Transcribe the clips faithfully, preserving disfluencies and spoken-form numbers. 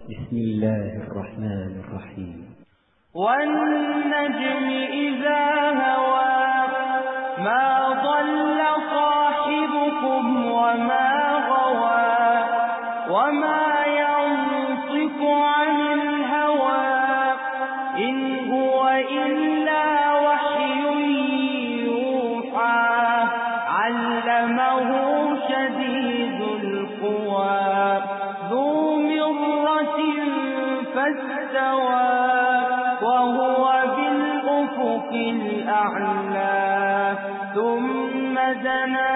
بسم الله الرحمن الرحيم. والنجم إذا هوى ما ضل صاحبكم وما غوى وما ينطق عن الهوى إن هو إلا وحي يوحى علمه شديد القوى ذو مرة فاستوى وهو بالأفق الأعلى ثم دنا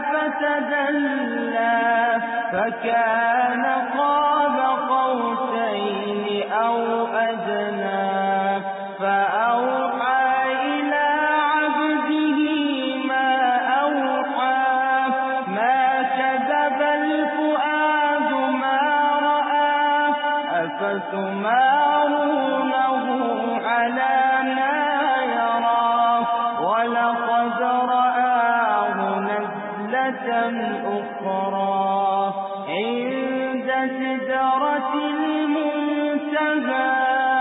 فتدلى فكان قاب قوسين أو أدنى فأوحى إلى عبده ما أوحى ما كذب الفؤاد ما رأى أفتمارونه على ما يرى ولقد رآه نزلة أخرى عند سدرة المنتهى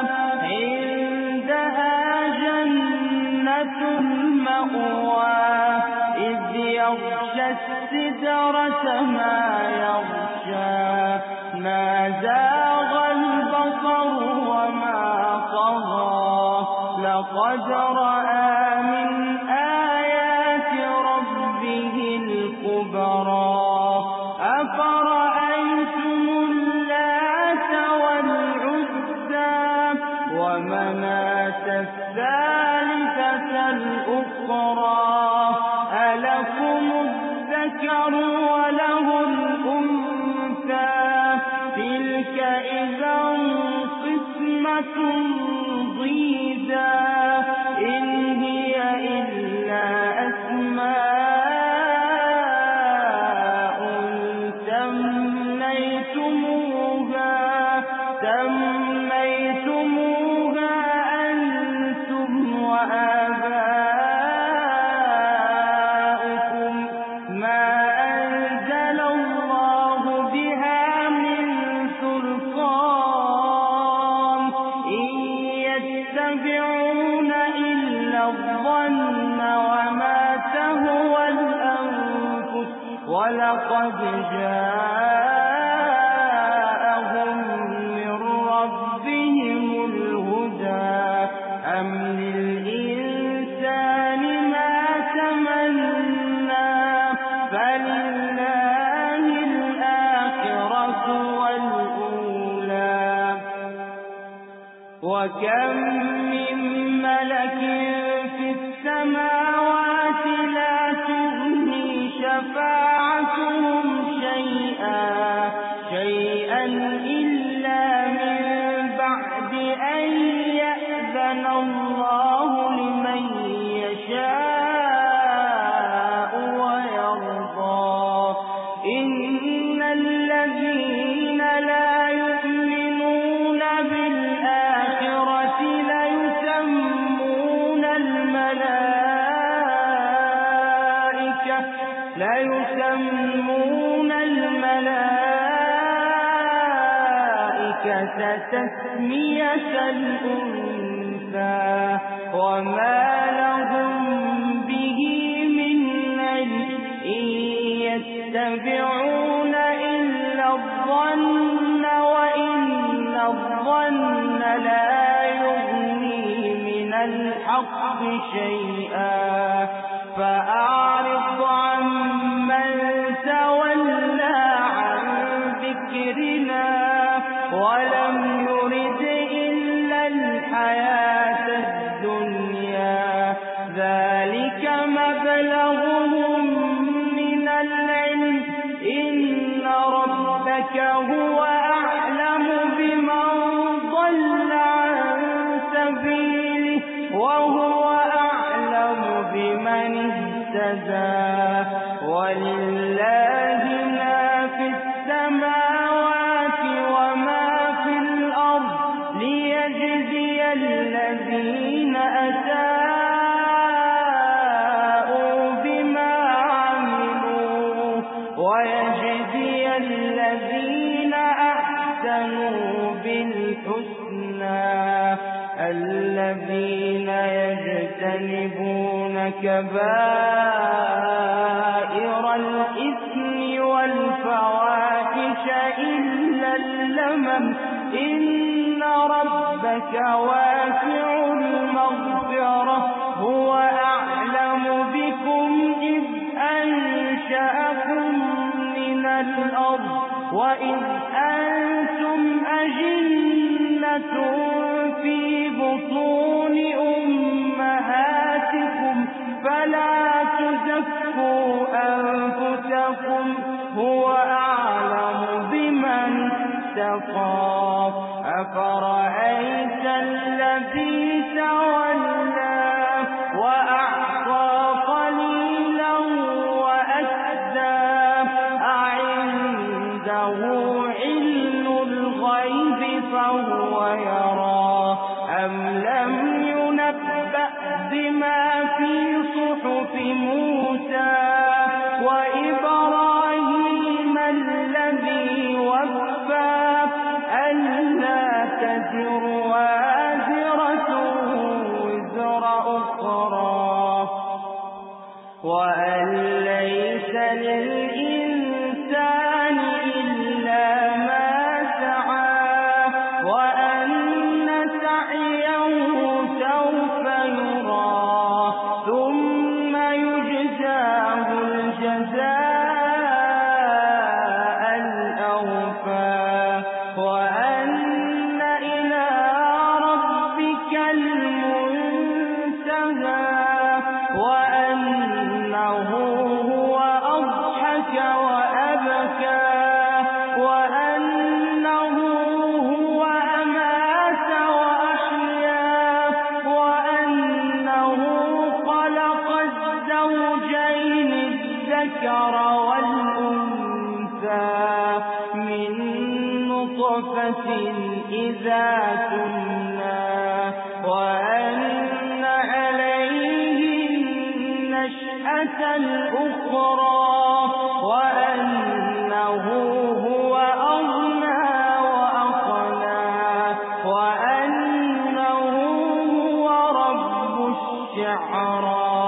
عندها جنة المأوى إذ يغشى السدرة ما يغشى ما زاغ البصر وما طغى لقد رأى من آيات ربه الكبرى أفرأيتم اللات والعزى ومناة الثالثة الأخرى ألكم الذكر وله الأنثى تلك إذا قسمة ضيزى إن هي إلا أسماء سميتموها سميتموها أنتم وآباؤكم ما أنزل الله بها من سلطان إن يتبعون إلا الظن وما تهوى الأنفس ولقد جاءهم من ربهم الهدى أم للإنسان ما تمنى فلله الآخرة والأولى وكم من ملك في السماوات لا تغني شفاعتهم شيئا شيئا إلا من بعد أن يأذن الله لمن يشاء ويرضى إن الذين لا يؤمنون بالآخرة ليسمون الملائكة ليسمون الملائكة تسمية الأنثى وما لهم به من علم إن يتبعون إلا الظن وإن الظن لا يغني من الحق شيئا فأعرض عمن تولى عن ذكرنا ولم يرد إلا الحياة الدنيا ذلك مبلغهم من العلم إن ربك هو أعلم بمن ضل عن سبيله وهو أعلم بمن اهتدى ولله ما في السماوات وما في الأرض بالحسنى الذين يجتنبون كبائر الإثم والفواحش إلا اللمم إن ربك واسع المغفرة هو أعلم بكم إذ أنشأكم من الأرض وإذ أنتم أجنة في بطون أمهاتكم فلا تزكوا أنفسكم هو أعلم بمن اتقى أفرأيت الذي تولى وأعطى قليلا وأكدى أعنده علم الغيب فهو يرى أم لم ينبأ بما في صحف موسى وإبراهيم الذي وفى ألا تزر وازرة وزر أخرى وأن ليس للإنسان إلا ما سعى وأن سعيه سوف يرى ثم يجزاه الجزاء الأوفى وأن إلى ربك المنتهى وأنه هو أضحك وأبكى وأنه هو أمات وأحيا وأنه خلق الزوجين الذكر والأنثى من نطفة إذا تمنى وأن عليه النشأة الأخرى وأنه هو أغنى وأقنى وأنه هو رب الشعرى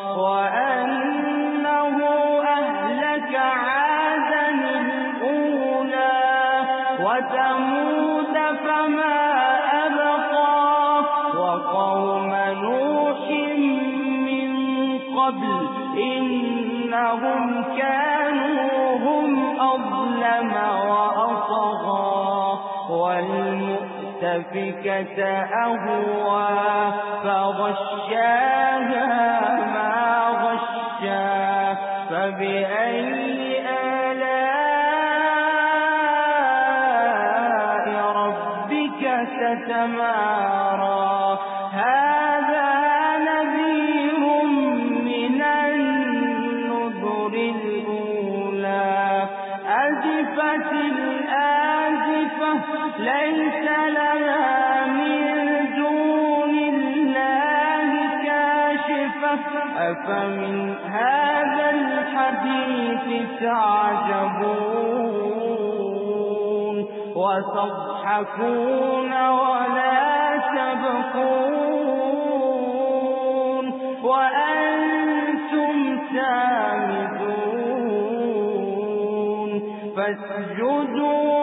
وأنه أهلك عادا الأولى وثمود فما أبقى وقوم نوح من قبل إنهم كانوا هم أظلم وأطغى والمؤتفكة أهوى فغشاها ما غشا فبأي آلاء ربك تتمارى هذا نذير من النذر الأولى أزفت الآزفة ليس لها من دون الله كاشفة أفمن هذا الحديث تعجبون وتضحكون ولا تبكون وأنتم سامدون فاسجدوا